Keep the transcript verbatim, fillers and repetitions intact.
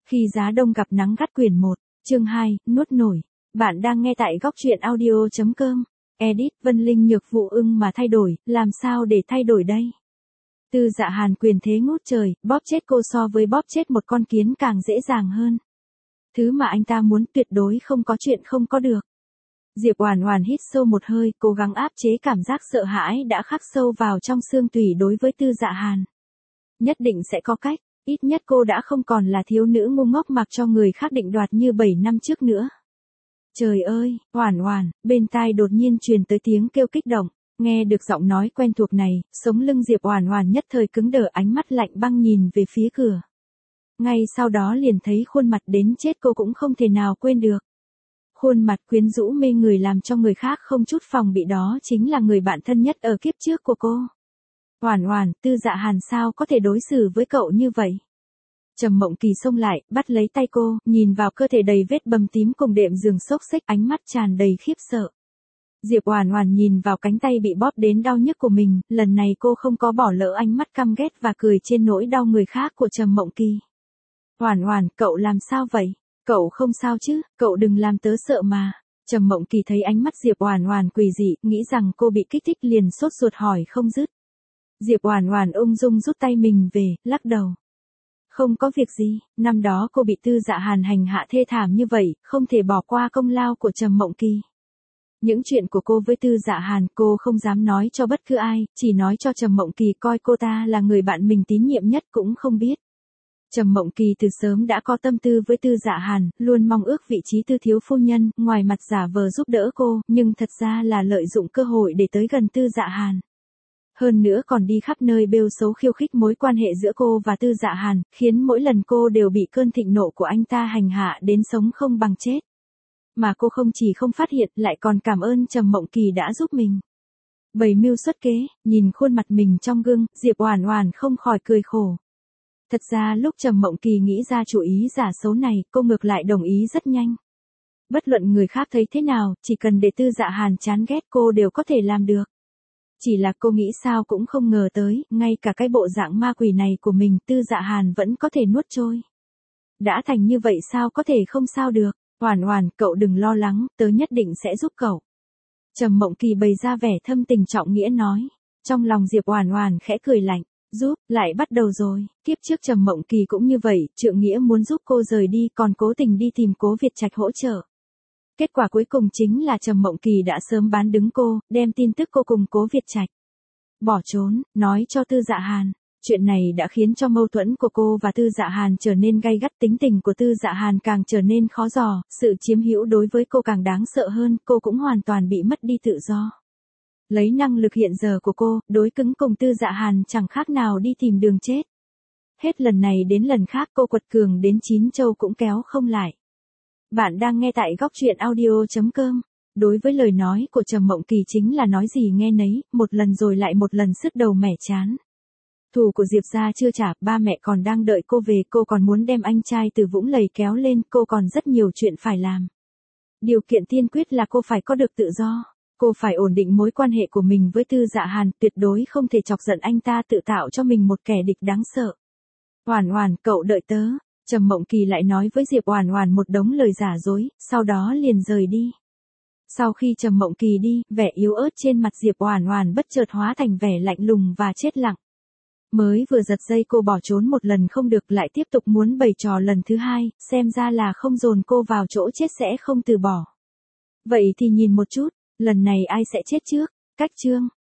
Khi giá đông gặp nắng gắt quyển một, chương hai, nuốt nổi. Bạn đang nghe tại góc truyện audio chấm com. Edit Vân Linh Nhược Vụ ưng mà thay đổi, làm sao để thay đổi đây? Tư Dạ Hàn quyền thế ngút trời, bóp chết cô so với bóp chết một con kiến càng dễ dàng hơn. Thứ mà anh ta muốn tuyệt đối không có chuyện không có được. Diệp Oản Oản hít sâu một hơi, cố gắng áp chế cảm giác sợ hãi đã khắc sâu vào trong xương tủy đối với Tư Dạ Hàn. Nhất định sẽ có cách, ít nhất cô đã không còn là thiếu nữ ngu ngốc mặc cho người khác định đoạt như bảy năm trước nữa. Trời ơi, Oản Oản, bên tai đột nhiên truyền tới tiếng kêu kích động, nghe được giọng nói quen thuộc này, sống lưng Diệp Oản Oản nhất thời cứng đờ, ánh mắt lạnh băng nhìn về phía cửa. Ngay sau đó liền thấy khuôn mặt đến chết cô cũng không thể nào quên được. Khuôn mặt quyến rũ mê người làm cho người khác không chút phòng bị, đó chính là người bạn thân nhất ở kiếp trước của cô. Oản Oản, Tư Dạ Hàn sao có thể đối xử với cậu như vậy? Trầm Mộng Kỳ xông lại, bắt lấy tay cô, nhìn vào cơ thể đầy vết bầm tím cùng đệm giường xốc xếch, ánh mắt tràn đầy khiếp sợ. Diệp Oản Oản nhìn vào cánh tay bị bóp đến đau nhức của mình, lần này cô không có bỏ lỡ ánh mắt căm ghét và cười trên nỗi đau người khác của Trầm Mộng Kỳ. Oản Oản, cậu làm sao vậy? Cậu không sao chứ, cậu đừng làm tớ sợ mà. Trầm Mộng Kỳ thấy ánh mắt Diệp Oản Oản quỷ dị, nghĩ rằng cô bị kích thích liền sốt ruột hỏi không dứt. Diệp Oản Oản ung dung rút tay mình về, lắc đầu. Không có việc gì, năm đó cô bị Tư Dạ Hàn hành hạ thê thảm như vậy, không thể bỏ qua công lao của Trầm Mộng Kỳ. Những chuyện của cô với Tư Dạ Hàn cô không dám nói cho bất cứ ai, chỉ nói cho Trầm Mộng Kỳ coi cô ta là người bạn mình tín nhiệm nhất cũng không biết. Trầm Mộng Kỳ từ sớm đã có tâm tư với Tư Dạ Hàn, luôn mong ước vị trí tư thiếu phu nhân, ngoài mặt giả vờ giúp đỡ cô, nhưng thật ra là lợi dụng cơ hội để tới gần Tư Dạ Hàn. Hơn nữa còn đi khắp nơi bêu xấu khiêu khích mối quan hệ giữa cô và Tư Dạ Hàn, khiến mỗi lần cô đều bị cơn thịnh nộ của anh ta hành hạ đến sống không bằng chết. Mà cô không chỉ không phát hiện, lại còn cảm ơn Trầm Mộng Kỳ đã giúp mình. Bày mưu xuất kế, nhìn khuôn mặt mình trong gương, Diệp Oản Oản không khỏi cười khổ. Thật ra lúc Trầm Mộng Kỳ nghĩ ra chủ ý giả xấu này, cô ngược lại đồng ý rất nhanh. Bất luận người khác thấy thế nào, chỉ cần để Tư Dạ Hàn chán ghét cô đều có thể làm được. Chỉ là cô nghĩ sao cũng không ngờ tới, ngay cả cái bộ dạng ma quỷ này của mình Tư Dạ Hàn vẫn có thể nuốt trôi. Đã thành như vậy sao có thể không sao được, Oản Oản, cậu đừng lo lắng, tớ nhất định sẽ giúp cậu. Trầm Mộng Kỳ bày ra vẻ thâm tình trọng nghĩa nói, trong lòng Diệp Oản Oản khẽ cười lạnh, giúp, lại bắt đầu rồi, kiếp trước Trầm Mộng Kỳ cũng như vậy, trượng nghĩa muốn giúp cô rời đi còn cố tình đi tìm Cố Việt Trạch hỗ trợ. Kết quả cuối cùng chính là Trầm Mộng Kỳ đã sớm bán đứng cô, đem tin tức cô cùng Cố Việt Trạch bỏ trốn, nói cho Tư Dạ Hàn. Chuyện này đã khiến cho mâu thuẫn của cô và Tư Dạ Hàn trở nên gay gắt, tính tình của Tư Dạ Hàn càng trở nên khó dò, sự chiếm hữu đối với cô càng đáng sợ hơn, cô cũng hoàn toàn bị mất đi tự do. Lấy năng lực hiện giờ của cô, đối cứng cùng Tư Dạ Hàn chẳng khác nào đi tìm đường chết. Hết lần này đến lần khác cô quật cường đến chín châu cũng kéo không lại. Bạn đang nghe tại góc truyện audio chấm com. Đối với lời nói của Trầm Mộng Kỳ chính là nói gì nghe nấy, một lần rồi lại một lần sứt đầu mẻ chán. Thù của Diệp gia chưa trả, ba mẹ còn đang đợi cô về, cô còn muốn đem anh trai từ Vũng Lầy kéo lên, cô còn rất nhiều chuyện phải làm. Điều kiện tiên quyết là cô phải có được tự do. Cô phải ổn định mối quan hệ của mình với Tư Dạ Hàn, tuyệt đối không thể chọc giận anh ta, tự tạo cho mình một kẻ địch đáng sợ. Oản Oản, cậu đợi tớ. Trầm Mộng Kỳ lại nói với Diệp Oản Oản một đống lời giả dối, sau đó liền rời đi. Sau khi Trầm Mộng Kỳ đi, vẻ yếu ớt trên mặt Diệp Oản Oản bất chợt hóa thành vẻ lạnh lùng và chết lặng. Mới vừa giật dây cô bỏ trốn một lần không được, lại tiếp tục muốn bày trò lần thứ hai, xem ra là không dồn cô vào chỗ chết sẽ không từ bỏ. Vậy thì nhìn một chút, lần này ai sẽ chết trước? Cách chương